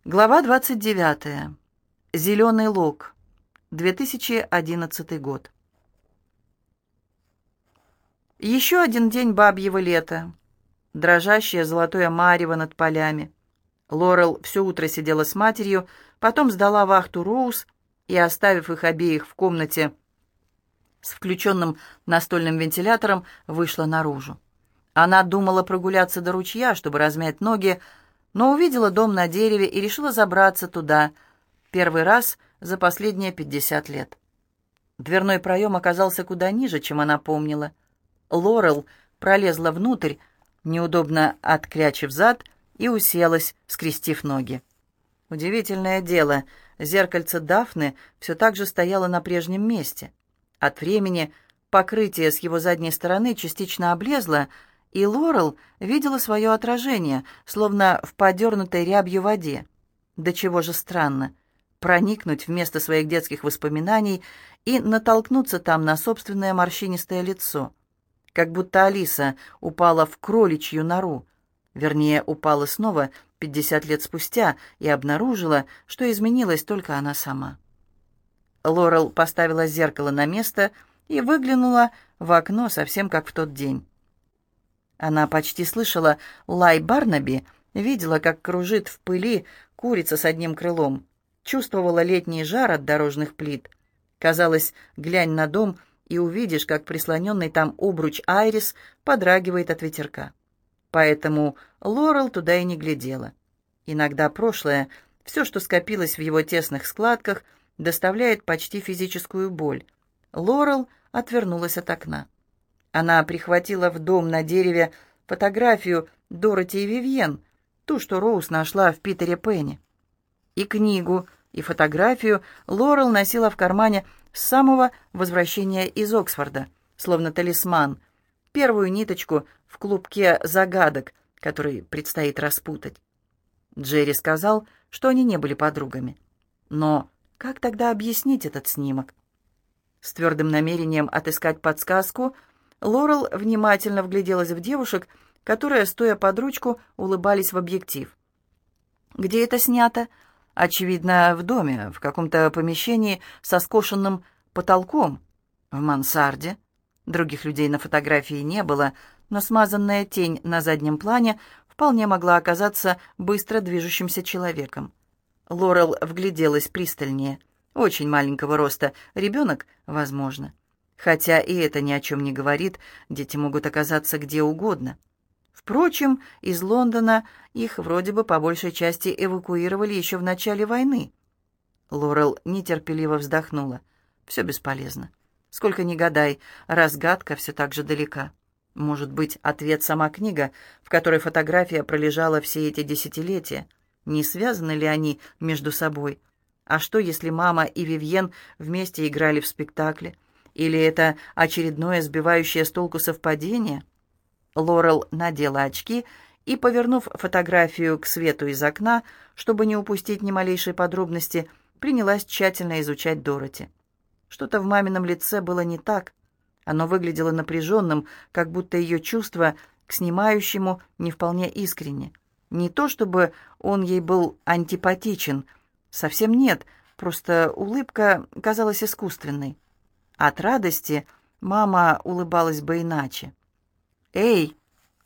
Глава 29. Зеленый лог. 2011 год. Еще один день бабьего лета. Дрожащее золотое марево над полями. Лорел все утро сидела с матерью, потом сдала вахту Роуз и, оставив их обеих в комнате с включенным настольным вентилятором, вышла наружу. Она думала прогуляться до ручья, чтобы размять ноги, но увидела дом на дереве и решила забраться туда первый раз за последние 50 лет. Дверной проем оказался куда ниже, чем она помнила. Лорел пролезла внутрь, неудобно отклячив зад, и уселась, скрестив ноги. Удивительное дело, зеркальце Дафны все так же стояло на прежнем месте. От времени покрытие с его задней стороны частично облезло, и Лорел видела свое отражение, словно в подернутой рябью воде. До чего же странно проникнуть в место своих детских воспоминаний и натолкнуться там на собственное морщинистое лицо. Как будто Алиса упала в кроличью нору. Вернее, упала снова 50 лет спустя и обнаружила, что изменилась только она сама. Лорел поставила зеркало на место и выглянула в окно совсем как в тот день. Она почти слышала лай Барнаби, видела, как кружит в пыли курица с одним крылом, чувствовала летний жар от дорожных плит. Казалось, глянь на дом и увидишь, как прислоненный там обруч Айрис подрагивает от ветерка. Поэтому Лорел туда и не глядела. Иногда прошлое, все, что скопилось в его тесных складках, доставляет почти физическую боль. Лорел отвернулась от окна. Она прихватила в дом на дереве фотографию Дороти и Вивьен, ту, что Роуз нашла в Питере Пенни. И книгу, и фотографию Лорел носила в кармане с самого возвращения из Оксфорда, словно талисман, первую ниточку в клубке загадок, который предстоит распутать. Джерри сказал, что они не были подругами. Но как тогда объяснить этот снимок? С твердым намерением отыскать подсказку, Лорел внимательно вгляделась в девушек, которые, стоя под ручку, улыбались в объектив. «Где это снято?» «Очевидно, в доме, в каком-то помещении со скошенным потолком. В мансарде». Других людей на фотографии не было, но смазанная тень на заднем плане вполне могла оказаться быстро движущимся человеком. Лорел вгляделась пристальнее. Очень маленького роста, ребенок, возможно. Хотя и это ни о чем не говорит, дети могут оказаться где угодно. Впрочем, из Лондона их вроде бы по большей части эвакуировали еще в начале войны. Лорел нетерпеливо вздохнула. Все бесполезно. Сколько ни гадай, разгадка все так же далека. Может быть, ответ сама книга, в которой фотография пролежала все эти десятилетия. Не связаны ли они между собой? А что, если мама и Вивьен вместе играли в спектакле? Или это очередное сбивающее с толку совпадение? Лорел надела очки и, повернув фотографию к свету из окна, чтобы не упустить ни малейшей подробности, принялась тщательно изучать Дороти. Что-то в мамином лице было не так. Оно выглядело напряженным, как будто ее чувство к снимающему не вполне искренне. Не то чтобы он ей был антипатичен, совсем нет, просто улыбка казалась искусственной. От радости мама улыбалась бы иначе. «Эй!»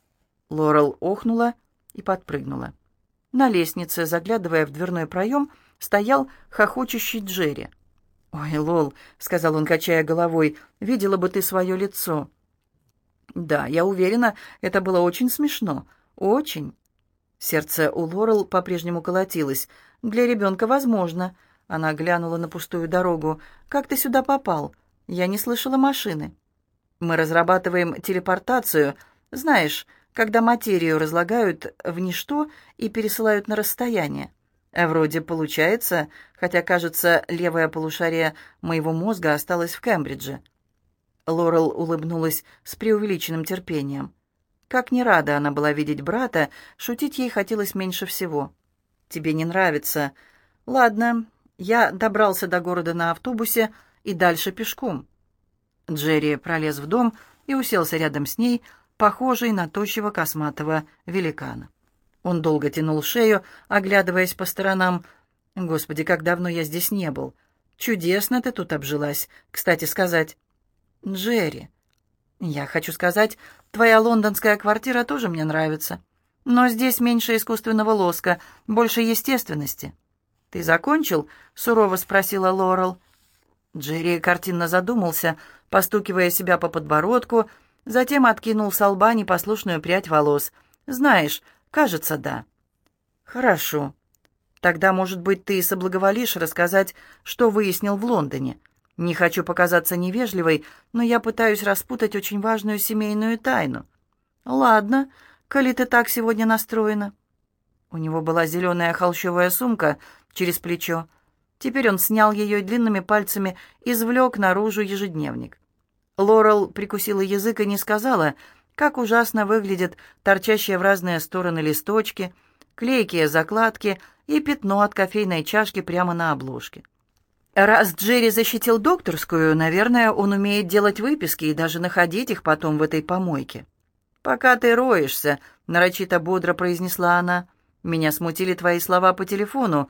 Лорел охнула и подпрыгнула. На лестнице, заглядывая в дверной проем, стоял хохочущий Джерри. «Ой, Лол», — сказал он, качая головой, — «видела бы ты свое лицо». «Да, я уверена, это было очень смешно. Очень». Сердце у Лорел по-прежнему колотилось. «Для ребенка возможно». Она глянула на пустую дорогу. «Как ты сюда попал? Я не слышала машины». «Мы разрабатываем телепортацию. Знаешь, когда материю разлагают в ничто и пересылают на расстояние. Вроде получается, хотя, кажется, левое полушарие моего мозга осталось в Кембридже». Лорел улыбнулась с преувеличенным терпением. Как не рада она была видеть брата, шутить ей хотелось меньше всего. «Тебе не нравится?» «Ладно, я добрался до города на автобусе и дальше пешком». Джерри пролез в дом и уселся рядом с ней, похожий на тощего косматого великана. Он долго тянул шею, оглядываясь по сторонам. «Господи, как давно я здесь не был! Чудесно ты тут обжилась, кстати сказать!» «Джерри, я хочу сказать, твоя лондонская квартира тоже мне нравится. Но здесь меньше искусственного лоска, больше естественности». «Ты закончил?» — сурово спросила Лорел. Джерри картинно задумался, постукивая себя по подбородку, затем откинул со лба непослушную прядь волос. «Знаешь, кажется, да». «Хорошо. Тогда, может быть, ты соблаговолишь рассказать, что выяснил в Лондоне. Не хочу показаться невежливой, но я пытаюсь распутать очень важную семейную тайну». «Ладно, коли ты так сегодня настроена». У него была зеленая холщовая сумка через плечо. Теперь он снял ее и длинными пальцами извлек наружу ежедневник. Лорел прикусила язык и не сказала, как ужасно выглядят торчащие в разные стороны листочки, клейкие закладки и пятно от кофейной чашки прямо на обложке. Раз Джерри защитил докторскую, наверное, он умеет делать выписки и даже находить их потом в этой помойке. «Пока ты роешься», — нарочито бодро произнесла она. «Меня смутили твои слова по телефону».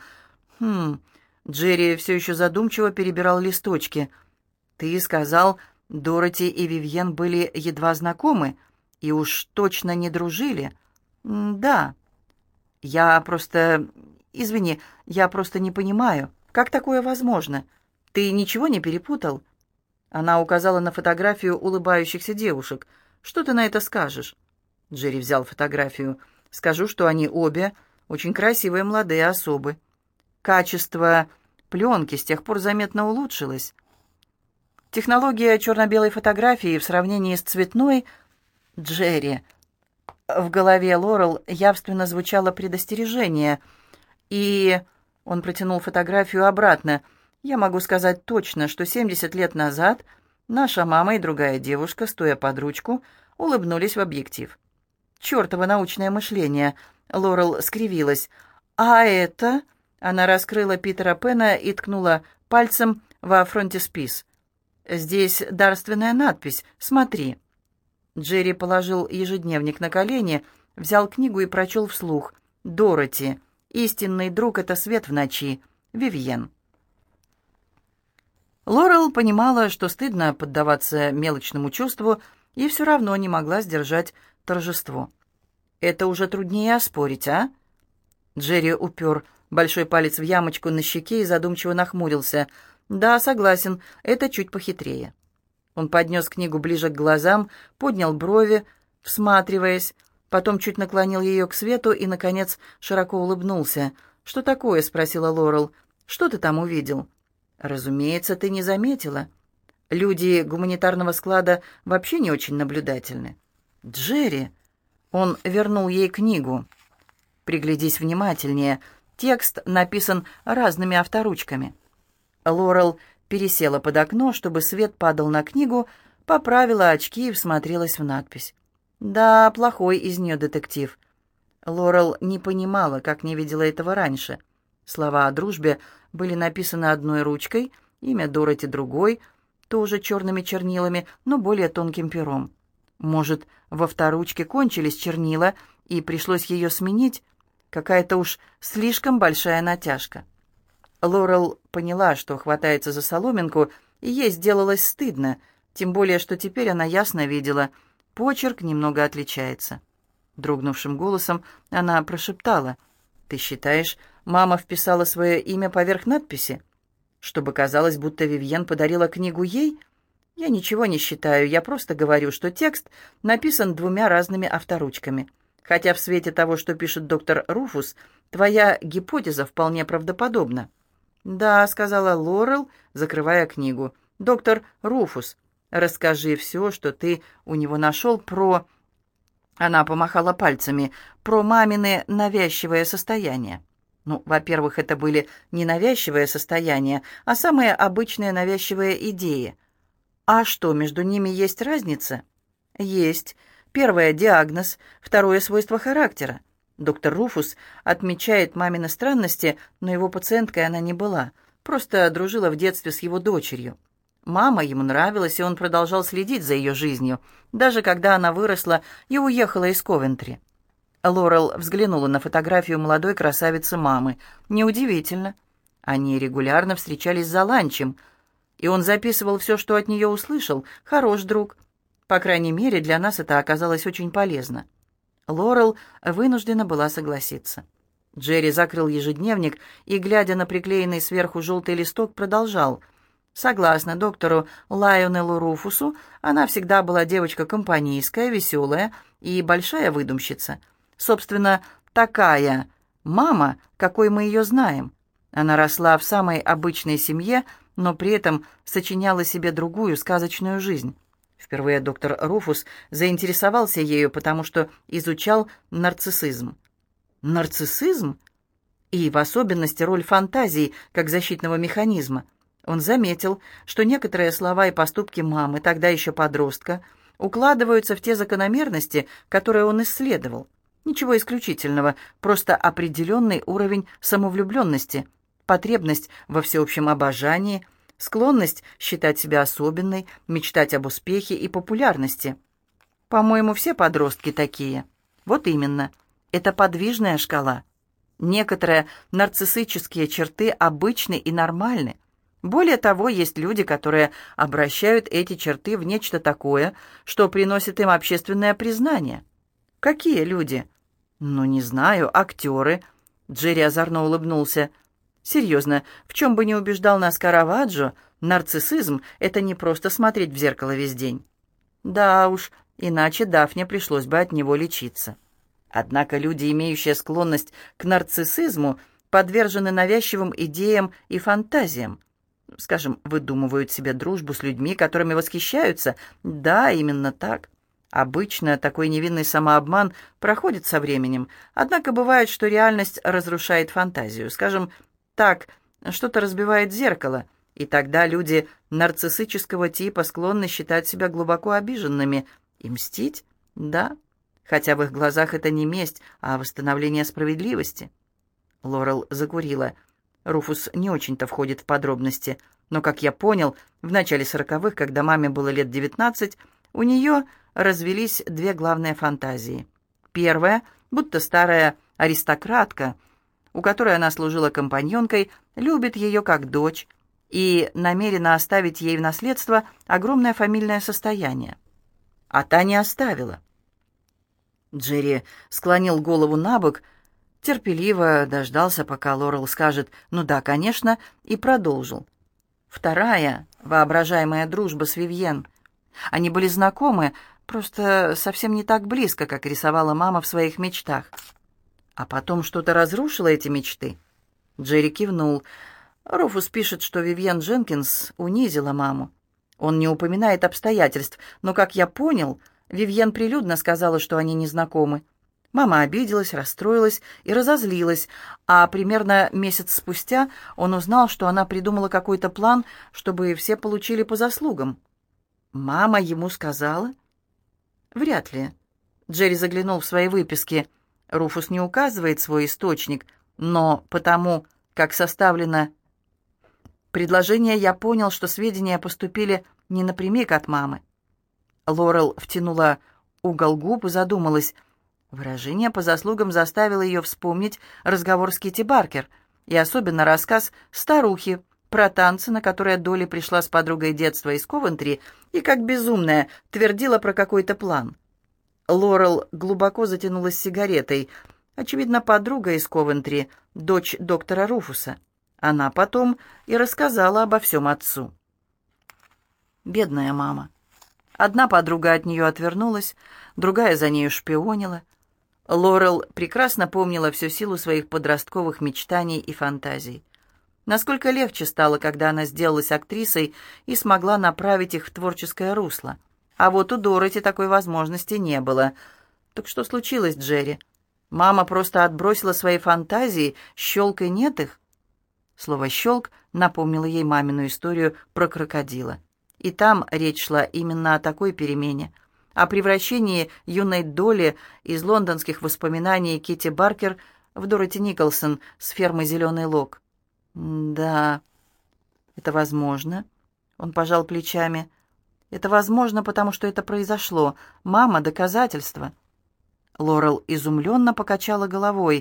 Джерри все еще задумчиво перебирал листочки. «Ты сказал, Дороти и Вивьен были едва знакомы и уж точно не дружили?» «Да. Я просто... Извини, я просто не понимаю, как такое возможно? Ты ничего не перепутал?» Она указала на фотографию улыбающихся девушек. «Что ты на это скажешь?» Джерри взял фотографию. «Скажу, что они обе очень красивые молодые особы. Качество пленки с тех пор заметно улучшилось. Технология черно-белой фотографии в сравнении с цветной... Джерри...» В голове Лорел явственно звучало предостережение. «И...» — он протянул фотографию обратно. «Я могу сказать точно, что 70 лет назад наша мама и другая девушка, стоя под ручку, улыбнулись в объектив». «Чёртово научное мышление!» — Лорел скривилась. «А это...» — она раскрыла Питера Пэна и ткнула пальцем во фронтиспис. «Здесь дарственная надпись. Смотри». Джерри положил ежедневник на колени, взял книгу и прочел вслух. «Дороти. Истинный друг — это свет в ночи. Вивьен». Лорел понимала, что стыдно поддаваться мелочному чувству, и все равно не могла сдержать торжество. «Это уже труднее оспорить, а?» Джерри упер большой палец в ямочку на щеке и задумчиво нахмурился. «Да, согласен, это чуть похитрее». Он поднес книгу ближе к глазам, поднял брови, всматриваясь, потом чуть наклонил ее к свету и, наконец, широко улыбнулся. «Что такое?» — спросила Лорел. «Что ты там увидел?» «Разумеется, ты не заметила. Люди гуманитарного склада вообще не очень наблюдательны». «Джерри!» Он вернул ей книгу. «Приглядись внимательнее. Текст написан разными авторучками». Лорел пересела под окно, чтобы свет падал на книгу, поправила очки и всмотрелась в надпись. «Да, плохой из нее детектив». Лорел не понимала, как не видела этого раньше. Слова о дружбе были написаны одной ручкой, имя Дороти другой, тоже черными чернилами, но более тонким пером. Может, во вторучке кончились чернила, и пришлось ее сменить? Какая-то уж слишком большая натяжка. Лорел поняла, что хватается за соломинку, и ей сделалось стыдно, тем более, что теперь она ясно видела, почерк немного отличается. Дрогнувшим голосом она прошептала: «Ты считаешь, мама вписала свое имя поверх надписи? Чтобы казалось, будто Вивьен подарила книгу ей? Я ничего не считаю, я просто говорю, что текст написан двумя разными авторучками. Хотя в свете того, что пишет доктор Руфус, твоя гипотеза вполне правдоподобна». «Да», — сказала Лорел, закрывая книгу. «Доктор Руфус, расскажи все, что ты у него нашел про...» Она помахала пальцами. «Про мамины навязчивое состояние». Ну, во-первых, это были не навязчивые состояния, а самые обычные навязчивые идеи. А что, между ними есть разница? Есть. Первое — диагноз, второе — свойство характера. Доктор Руфус отмечает мамины странности, но его пациенткой она не была, просто дружила в детстве с его дочерью. Мама ему нравилась, и он продолжал следить за ее жизнью, даже когда она выросла и уехала из Ковентри. Лорел взглянула на фотографию молодой красавицы мамы. Неудивительно. Они регулярно встречались за ланчем, и он записывал все, что от нее услышал. Хорош друг. По крайней мере, для нас это оказалось очень полезно. Лорел вынуждена была согласиться. Джерри закрыл ежедневник и, глядя на приклеенный сверху желтый листок, продолжал. Согласно доктору Лайонеллу Руфусу, она всегда была девочка компанейская, веселая и большая выдумщица. Собственно, такая мама, какой мы ее знаем. Она росла в самой обычной семье, но при этом сочиняла себе другую сказочную жизнь. Впервые доктор Руфус заинтересовался ею, потому что изучал нарциссизм. Нарциссизм? И в особенности роль фантазии как защитного механизма. Он заметил, что некоторые слова и поступки мамы, тогда еще подростка, укладываются в те закономерности, которые он исследовал. Ничего исключительного, просто определенный уровень самовлюбленности, потребность во всеобщем обожании, склонность считать себя особенной, мечтать об успехе и популярности. По-моему, все подростки такие. Вот именно. Это подвижная шкала. Некоторые нарциссические черты обычны и нормальны. Более того, есть люди, которые обращают эти черты в нечто такое, что приносит им общественное признание. Какие люди? Ну, не знаю, актеры. Джерри озорно улыбнулся. Серьезно, в чем бы ни убеждал нас Караваджо, нарциссизм — это не просто смотреть в зеркало весь день. Да уж, иначе Дафне пришлось бы от него лечиться. Однако люди, имеющие склонность к нарциссизму, подвержены навязчивым идеям и фантазиям. Скажем, выдумывают себе дружбу с людьми, которыми восхищаются. Да, именно так. Обычно такой невинный самообман проходит со временем, однако бывает, что реальность разрушает фантазию. Скажем так, что-то разбивает зеркало, и тогда люди нарциссического типа склонны считать себя глубоко обиженными. И мстить? Да. Хотя в их глазах это не месть, а восстановление справедливости. Лорел закурила. Руфус не очень-то входит в подробности, но, как я понял, в начале 40-х, когда маме было лет 19, у нее развелись две главные фантазии. Первая, будто старая аристократка, у которой она служила компаньонкой, любит ее как дочь и намерена оставить ей в наследство огромное фамильное состояние. А та не оставила. Джерри склонил голову на бок, терпеливо дождался, пока Лорел скажет «ну да, конечно», и продолжил. Вторая, воображаемая дружба с Вивьен. Они были знакомы, просто совсем не так близко, как рисовала мама в своих мечтах. А потом что-то разрушило эти мечты. Джерри кивнул. Руфус пишет, что Вивьен Дженкинс унизила маму. Он не упоминает обстоятельств, но, как я понял, Вивьен прилюдно сказала, что они не знакомы. Мама обиделась, расстроилась и разозлилась, а примерно месяц спустя он узнал, что она придумала какой-то план, чтобы все получили по заслугам. Мама ему сказала? Вряд ли. Джерри заглянул в свои выписки. Руфус не указывает свой источник, но потому, как составлено предложение, я понял, что сведения поступили не напрямик от мамы. Лорел втянула угол губ и задумалась. Выражение по заслугам заставило ее вспомнить разговор с Китти Баркер и особенно рассказ старухи про танцы, на которые Долли пришла с подругой детства из Ковентри и, как безумная, твердила про какой-то план. Лорел глубоко затянулась сигаретой. Очевидно, подруга из Ковентри, дочь доктора Руфуса. Она потом и рассказала обо всем отцу. Бедная мама. Одна подруга от нее отвернулась, другая за нею шпионила. Лорел прекрасно помнила всю силу своих подростковых мечтаний и фантазий. Насколько легче стало, когда она сделалась актрисой и смогла направить их в творческое русло. А вот у Дороти такой возможности не было. Так что случилось, Джерри? Мама просто отбросила свои фантазии, щелк и нет их? Слово «щелк» напомнило ей мамину историю про крокодила. И там речь шла именно о такой перемене, о превращении юной Долли из лондонских воспоминаний Китти Баркер в Дороти Николсон с фермы «Зеленый лог». «Да, это возможно», — он пожал плечами. «Это возможно, потому что это произошло. Мама — доказательство». Лорел изумленно покачала головой.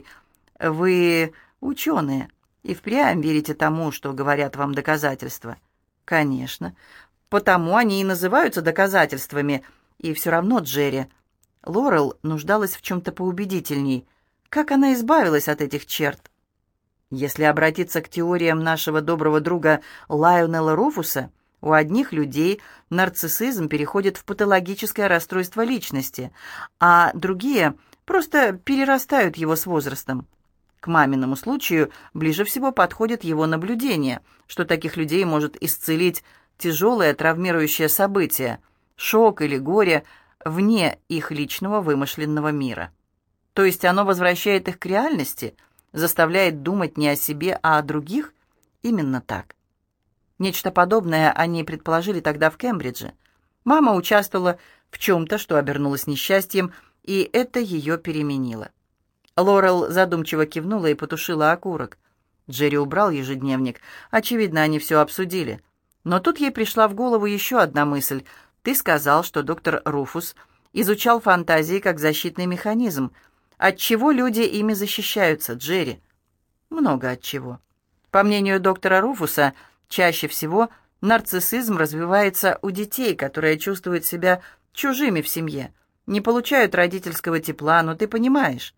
«Вы ученые и впрямь верите тому, что говорят вам доказательства?» «Конечно. Потому они и называются доказательствами. И все равно, Джерри...» Лорел нуждалась в чем-то поубедительней. Как она избавилась от этих черт? Если обратиться к теориям нашего доброго друга Лайонела Руфуса, у одних людей нарциссизм переходит в патологическое расстройство личности, а другие просто перерастают его с возрастом. К маминому случаю ближе всего подходит его наблюдение, что таких людей может исцелить тяжелое травмирующее событие, шок или горе вне их личного вымышленного мира. То есть оно возвращает их к реальности, заставляет думать не о себе, а о других? Именно так. Нечто подобное они предположили тогда в Кембридже. Мама участвовала в чем-то, что обернулось несчастьем, и это ее переменило. Лорел задумчиво кивнула и потушила окурок. Джерри убрал ежедневник. Очевидно, они все обсудили. Но тут ей пришла в голову еще одна мысль. «Ты сказал, что доктор Руфус изучал фантазии как защитный механизм. От чего люди ими защищаются, Джерри?» «Много от чего. По мнению доктора Руфуса, чаще всего нарциссизм развивается у детей, которые чувствуют себя чужими в семье, не получают родительского тепла, но ты понимаешь».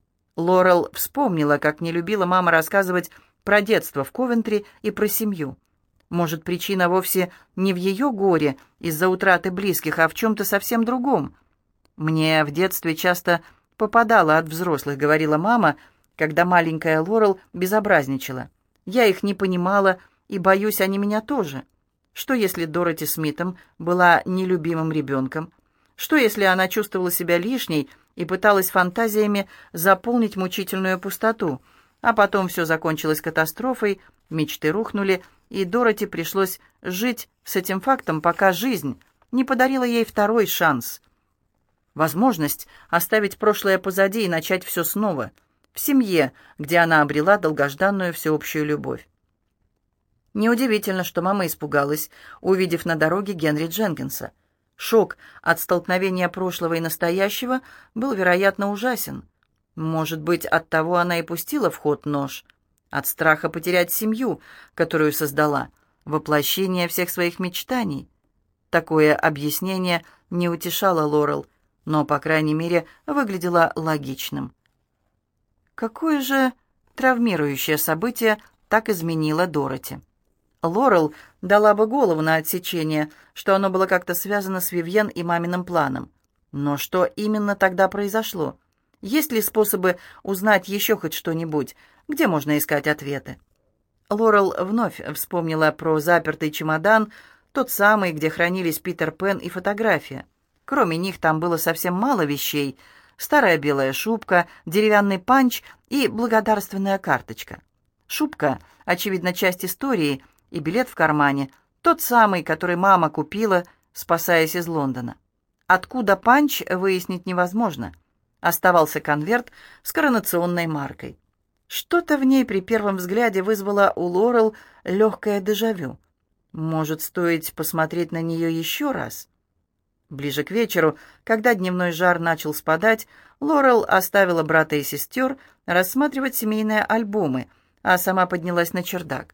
Лорел вспомнила, как не любила мама рассказывать про детство в Ковентри и про семью. Может, причина вовсе не в ее горе из-за утраты близких, а в чем-то совсем другом. «Мне в детстве часто попадало от взрослых», — говорила мама, когда маленькая Лорел безобразничала. «Я их не понимала, и, боюсь, они меня тоже. Что, если Дороти Смитом была нелюбимым ребенком? Что, если она чувствовала себя лишней и пыталась фантазиями заполнить мучительную пустоту, а потом все закончилось катастрофой, мечты рухнули, и Дороти пришлось жить с этим фактом, пока жизнь не подарила ей второй шанс. Возможность оставить прошлое позади и начать все снова, в семье, где она обрела долгожданную всеобщую любовь. Неудивительно, что мама испугалась, увидев на дороге Генри Дженкинса. Шок от столкновения прошлого и настоящего был, вероятно, ужасен. Может быть, оттого она и пустила в ход нож. От страха потерять семью, которую создала, воплощение всех своих мечтаний. Такое объяснение не утешало Лорел, но, по крайней мере, выглядело логичным. Какое же травмирующее событие так изменило Дороти? Лорел дала бы голову на отсечение, что оно было как-то связано с Вивьен и маминым планом. Но что именно тогда произошло? Есть ли способы узнать еще хоть что-нибудь? Где можно искать ответы? Лорел вновь вспомнила про запертый чемодан, тот самый, где хранились Питер Пен и фотография. Кроме них там было совсем мало вещей. Старая белая шубка, деревянный панч и благодарственная карточка. Шубка, очевидно, часть истории, и билет в кармане, тот самый, который мама купила, спасаясь из Лондона. Откуда панч, выяснить невозможно. Оставался конверт с коронационной маркой. Что-то в ней при первом взгляде вызвало у Лорел легкое дежавю. Может, стоит посмотреть на нее еще раз? Ближе к вечеру, когда дневной жар начал спадать, Лорел оставила брата и сестер рассматривать семейные альбомы, а сама поднялась на чердак.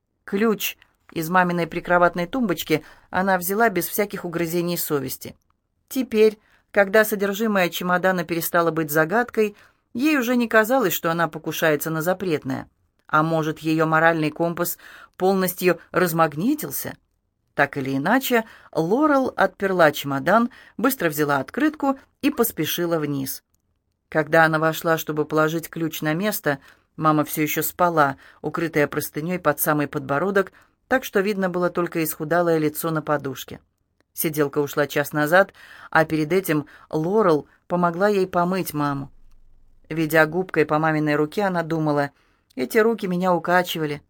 Ключ из маминой прикроватной тумбочки она взяла без всяких угрызений совести. Теперь, когда содержимое чемодана перестало быть загадкой, ей уже не казалось, что она покушается на запретное. А может, ее моральный компас полностью размагнитился? Так или иначе, Лорел отперла чемодан, быстро взяла открытку и поспешила вниз. Когда она вошла, чтобы положить ключ на место, мама все еще спала, укрытая простыней под самый подбородок, так что видно было только исхудалое лицо на подушке. Сиделка ушла час назад, а перед этим Лорел помогла ей помыть маму. Ведя губкой по маминой руке, она думала: эти руки меня укачивали.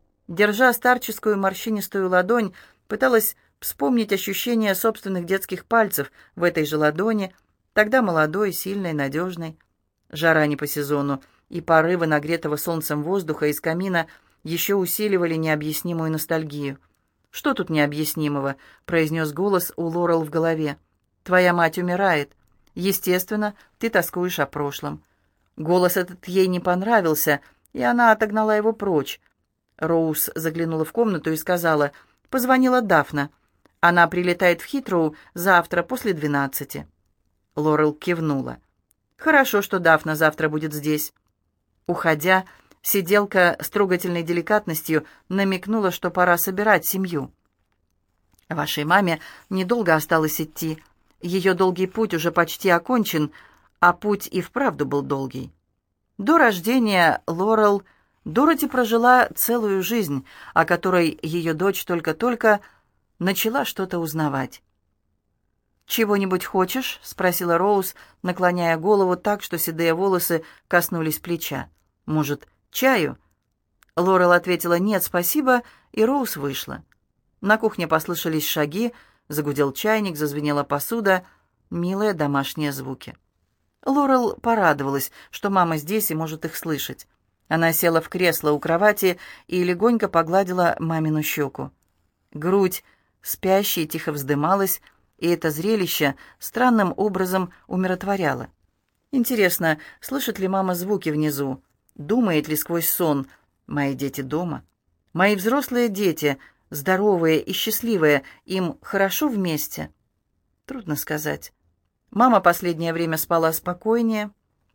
Держа старческую морщинистую ладонь, пыталась вспомнить ощущение собственных детских пальцев в этой же ладони, тогда молодой, сильной, надежной. Жара не по сезону, и порывы нагретого солнцем воздуха из камина еще усиливали необъяснимую ностальгию. «Что тут необъяснимого?» — произнес голос у Лорел в голове. «Твоя мать умирает. Естественно, ты тоскуешь о прошлом». Голос этот ей не понравился, и она отогнала его прочь. Роуз заглянула в комнату и сказала: «Позвонила Дафна. Она прилетает в Хитроу завтра после 12». Лорел кивнула. «Хорошо, что Дафна завтра будет здесь». Уходя, сиделка с трогательной деликатностью намекнула, что пора собирать семью. «Вашей маме недолго осталось идти. Ее долгий путь уже почти окончен, а путь и вправду был долгий». До рождения Лорел Дороти прожила целую жизнь, о которой ее дочь только-только начала что-то узнавать. «Чего-нибудь хочешь?» — спросила Роуз, наклоняя голову так, что седые волосы коснулись плеча. «Может, чаю?» Лорел ответила «нет, спасибо», и Роуз вышла. На кухне послышались шаги, загудел чайник, зазвенела посуда, милые домашние звуки. Лорел порадовалась, что мама здесь и может их слышать. Она села в кресло у кровати и легонько погладила мамину щеку. Грудь спящей тихо вздымалась, и это зрелище странным образом умиротворяло. Интересно, слышит ли мама звуки внизу? Думает ли сквозь сон: «Мои дети дома? Мои взрослые дети, здоровые и счастливые, им хорошо вместе?» Трудно сказать. Мама последнее время спала спокойнее.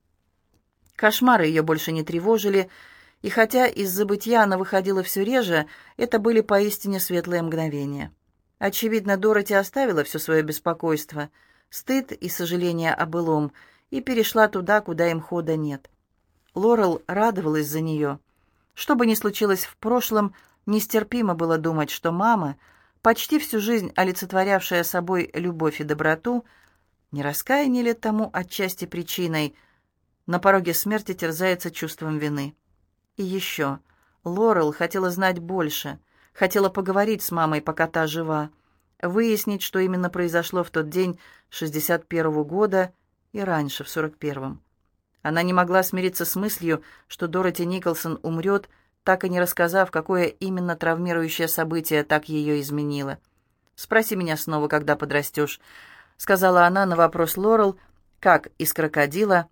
Кошмары ее больше не тревожили, и хотя из забытья она выходила все реже, это были поистине светлые мгновения. Очевидно, Дороти оставила все свое беспокойство, стыд и сожаление о былом, и перешла туда, куда им хода нет. Лорел радовалась за нее. Что бы ни случилось в прошлом, нестерпимо было думать, что мама, почти всю жизнь олицетворявшая собой любовь и доброту, не раскаяние ли тому отчасти причиной, на пороге смерти терзается чувством вины. И еще Лорел хотела знать больше, хотела поговорить с мамой, пока та жива, выяснить, что именно произошло в тот день 61-го года и раньше, в 41-м. Она не могла смириться с мыслью, что Дороти Николсон умрет, так и не рассказав, какое именно травмирующее событие так ее изменило. «Спроси меня снова, когда подрастешь», — сказала она на вопрос Лорел, как из крокодила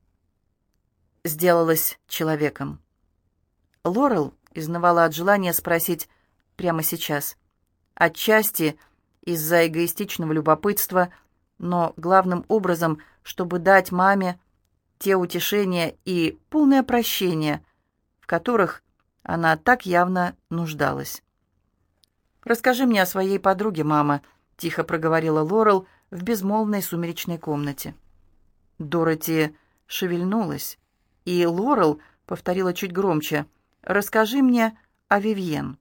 сделалась человеком. Лорел изнывала от желания спросить прямо сейчас. Отчасти из-за эгоистичного любопытства, но главным образом, чтобы дать маме те утешения и полное прощение, в которых она так явно нуждалась. «Расскажи мне о своей подруге, мама», — тихо проговорила Лорел в безмолвной сумеречной комнате. Дороти шевельнулась, и Лорел повторила чуть громче: «Расскажи мне о Вивьен».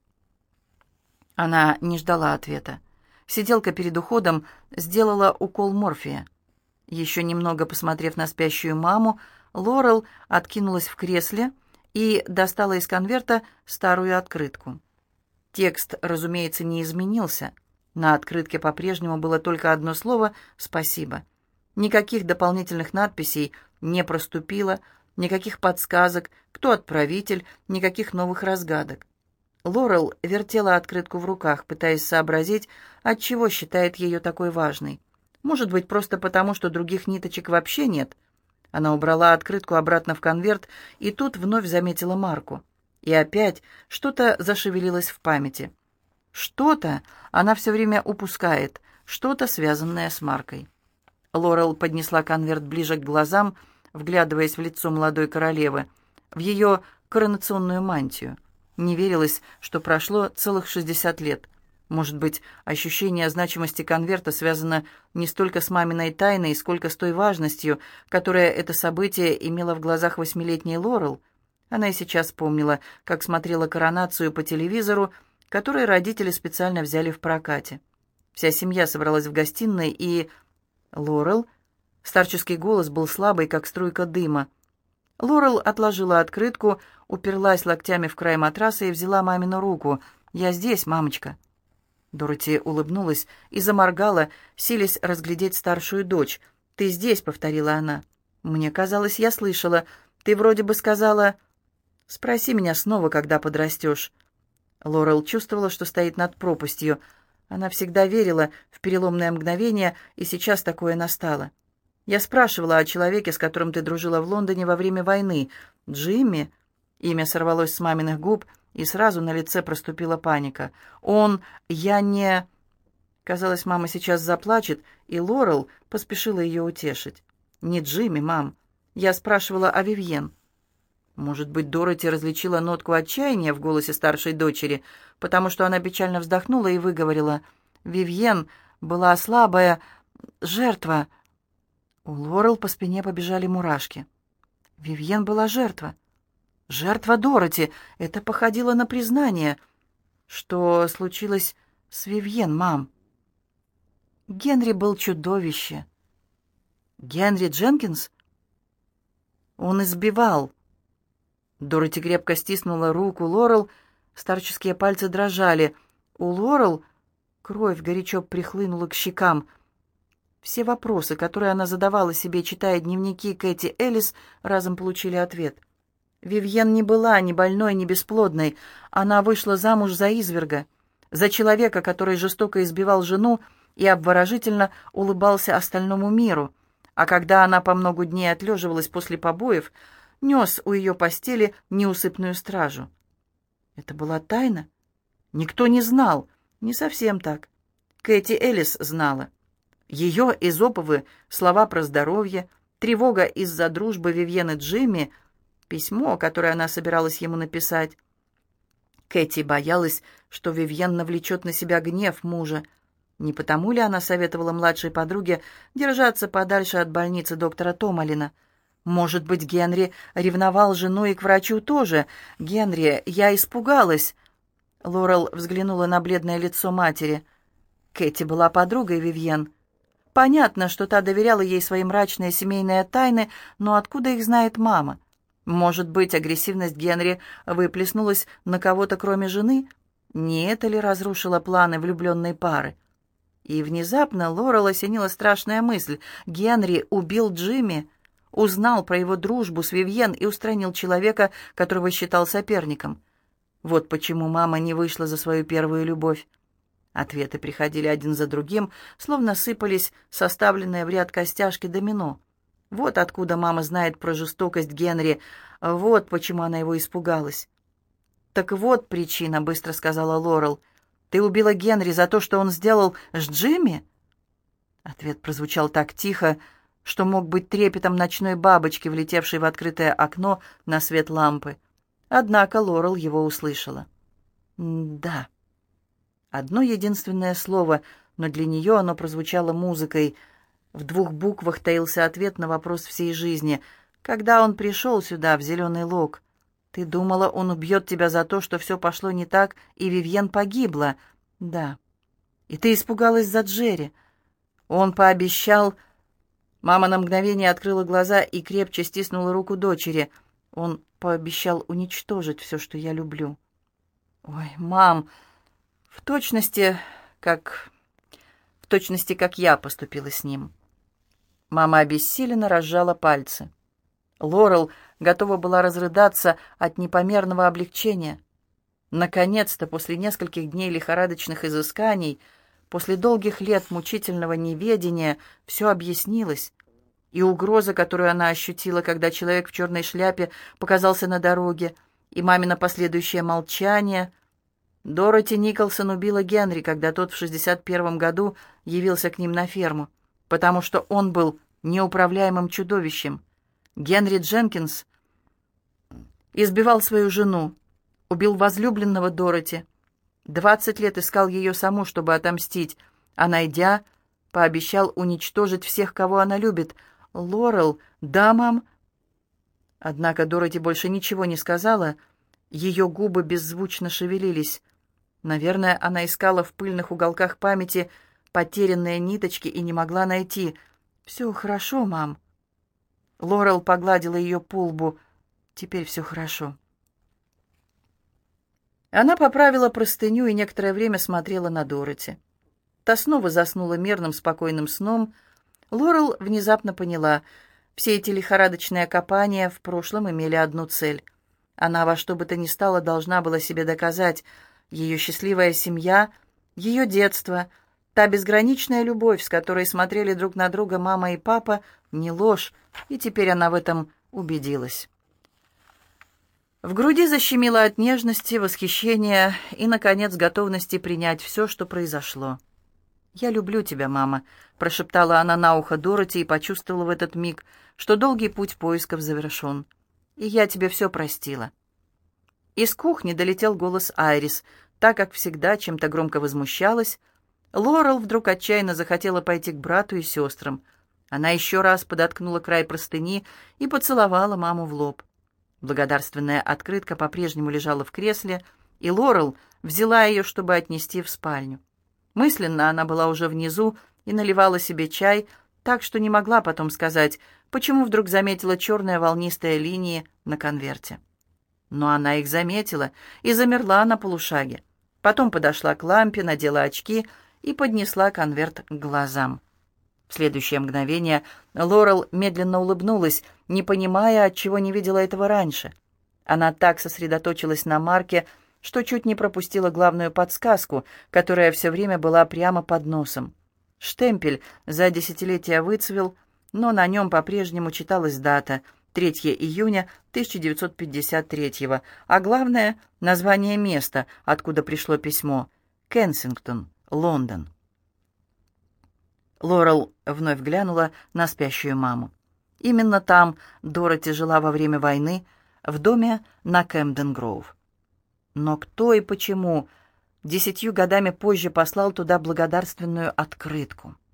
Она не ждала ответа. Сиделка перед уходом сделала укол морфия. Еще немного посмотрев на спящую маму, Лорел откинулась в кресле и достала из конверта старую открытку. Текст, разумеется, не изменился. На открытке по-прежнему было только одно слово «спасибо». Никаких дополнительных надписей не проступило, никаких подсказок, кто отправитель, никаких новых разгадок. Лорел вертела открытку в руках, пытаясь сообразить, отчего считает ее такой важной. Может быть, просто потому, что других ниточек вообще нет. Она убрала открытку обратно в конверт и тут вновь заметила марку. И опять что-то зашевелилось в памяти. Что-то она все время упускает, что-то, связанное с маркой. Лорел поднесла конверт ближе к глазам, вглядываясь в лицо молодой королевы, в ее коронационную мантию. Не верилось, что прошло целых 60 лет. Может быть, ощущение значимости конверта связано не столько с маминой тайной, сколько с той важностью, которая это событие имело в глазах 8-летней Лорел. Она и сейчас помнила, как смотрела коронацию по телевизору, который родители специально взяли в прокате. Вся семья собралась в гостиной, и... Лорел... Старческий голос был слабый, как струйка дыма. Лорел отложила открытку, уперлась локтями в край матраса и взяла мамину руку. «Я здесь, мамочка». Дороти улыбнулась и заморгала, силясь разглядеть старшую дочь. «Ты здесь», — повторила она. «Мне казалось, я слышала. Ты вроде бы сказала...» «Спроси меня снова, когда подрастешь». Лорел чувствовала, что стоит над пропастью. Она всегда верила в переломное мгновение, и сейчас такое настало. Я спрашивала о человеке, с которым ты дружила в Лондоне во время войны. Джимми?» Имя сорвалось с маминых губ, и сразу на лице проступила паника. «Он... Я не...» Казалось, мама сейчас заплачет, и Лорел поспешила ее утешить. «Не Джимми, мам. Я спрашивала о Вивьен». Может быть, Дороти различила нотку отчаяния в голосе старшей дочери, потому что она печально вздохнула и выговорила: «Вивьен была слабая жертва». У Лорел по спине побежали мурашки. Вивьен была жертва. Жертва Дороти. Это походило на признание. Что случилось с Вивьен, мам? Генри был чудовище. Генри Дженкинс? Он избивал. Дороти крепко стиснула руку Лорел, старческие пальцы дрожали. У Лорел кровь горячо прихлынула к щекам. Все вопросы, которые она задавала себе, читая дневники Кэти Элис, разом получили ответ. Вивьен не была ни больной, ни бесплодной. Она вышла замуж за изверга, за человека, который жестоко избивал жену и обворожительно улыбался остальному миру. А когда она по много дней отлеживалась после побоев, нес у ее постели неусыпную стражу. Это была тайна? Никто не знал. Не совсем так. Кэти Элис знала. Ее эзоповы слова про здоровье, тревога из-за дружбы Вивьен и Джимми, письмо, которое она собиралась ему написать. Кэти боялась, что Вивьен навлечет на себя гнев мужа. Не потому ли она советовала младшей подруге держаться подальше от больницы доктора Томалина? Может быть, Генри ревновал жену и к врачу тоже. «Генри, я испугалась». Лорел взглянула на бледное лицо матери. Кэти была подругой Вивьен. Понятно, что та доверяла ей свои мрачные семейные тайны, но откуда их знает мама? Может быть, агрессивность Генри выплеснулась на кого-то, кроме жены? Не это ли разрушило планы влюбленной пары? И внезапно Лорел осенила страшная мысль. Генри убил Джимми, узнал про его дружбу с Вивьен и устранил человека, которого считал соперником. Вот почему мама не вышла за свою первую любовь. Ответы приходили один за другим, словно сыпались составленные в ряд костяшки домино. Вот откуда мама знает про жестокость Генри, вот почему она его испугалась. «Так вот причина», — быстро сказала Лорел. «Ты убила Генри за то, что он сделал с Джимми?» Ответ прозвучал так тихо, что мог быть трепетом ночной бабочки, влетевшей в открытое окно на свет лампы. Однако Лорел его услышала. «Да». Одно единственное слово, но для нее оно прозвучало музыкой. В 2 буквах таился ответ на вопрос всей жизни. «Когда он пришел сюда, в Зеленый Лог, ты думала, он убьет тебя за то, что все пошло не так, и Вивьен погибла?» «Да». «И ты испугалась за Джерри?» «Он пообещал...» Мама на мгновение открыла глаза и крепче стиснула руку дочери. «Он пообещал уничтожить все, что я люблю». «Ой, мам, в точности, как я поступила с ним». Мама обессиленно разжала пальцы. Лорел готова была разрыдаться от непомерного облегчения. Наконец-то, после нескольких дней лихорадочных изысканий, после долгих лет мучительного неведения, все объяснилось. И угроза, которую она ощутила, когда человек в черной шляпе показался на дороге, и мамино последующее молчание. Дороти Николсон убила Генри, когда тот в 61 году явился к ним на ферму, потому что он был неуправляемым чудовищем. Генри Дженкинс избивал свою жену, убил возлюбленного Дороти. 20 лет искал ее саму, чтобы отомстить, а, найдя, пообещал уничтожить всех, кого она любит. «Лорел, да, мам?» Однако Дороти больше ничего не сказала. Ее губы беззвучно шевелились. Наверное, она искала в пыльных уголках памяти потерянные ниточки и не могла найти. «Все хорошо, мам». Лорел погладила ее по лбу. «Теперь все хорошо». Она поправила простыню и некоторое время смотрела на Дороти. Та снова заснула мирным, спокойным сном. Лорел внезапно поняла, все эти лихорадочные копания в прошлом имели одну цель. Она во что бы то ни стало должна была себе доказать: ее счастливая семья, ее детство, Та безграничная любовь, с которой смотрели друг на друга мама и папа, не ложь, и теперь она в этом убедилась. В груди защемило от нежности, восхищения и, наконец, готовности принять все, что произошло. «Я люблю тебя, мама», — прошептала она на ухо Дороти и почувствовала в этот миг, что долгий путь поисков завершен. «И я тебе все простила». Из кухни долетел голос Айрис. Так как всегда чем-то громко возмущалась, Лорел вдруг отчаянно захотела пойти к брату и сестрам. Она еще раз подоткнула край простыни и поцеловала маму в лоб. Благодарственная открытка по-прежнему лежала в кресле, и Лорел взяла ее, чтобы отнести в спальню. Мысленно она была уже внизу и наливала себе чай, так что не могла потом сказать, почему вдруг заметила черные волнистые линии на конверте. Но она их заметила и замерла на полушаге. Потом подошла к лампе, надела очки и поднесла конверт к глазам. В следующее мгновение Лорел медленно улыбнулась, не понимая, отчего не видела этого раньше. Она так сосредоточилась на Марке, что чуть не пропустила главную подсказку, которая все время была прямо под носом. Штемпель за десятилетие выцвел, но на нем по-прежнему читалась дата — 3 июня 1953-го, а главное — название места, откуда пришло письмо — Кенсингтон, Лондон. Лорел вновь глянула на спящую маму. Именно там Дороти жила во время войны, в доме на Кэмден-Гроув. Но кто и почему 10 годами позже послал туда благодарственную открытку?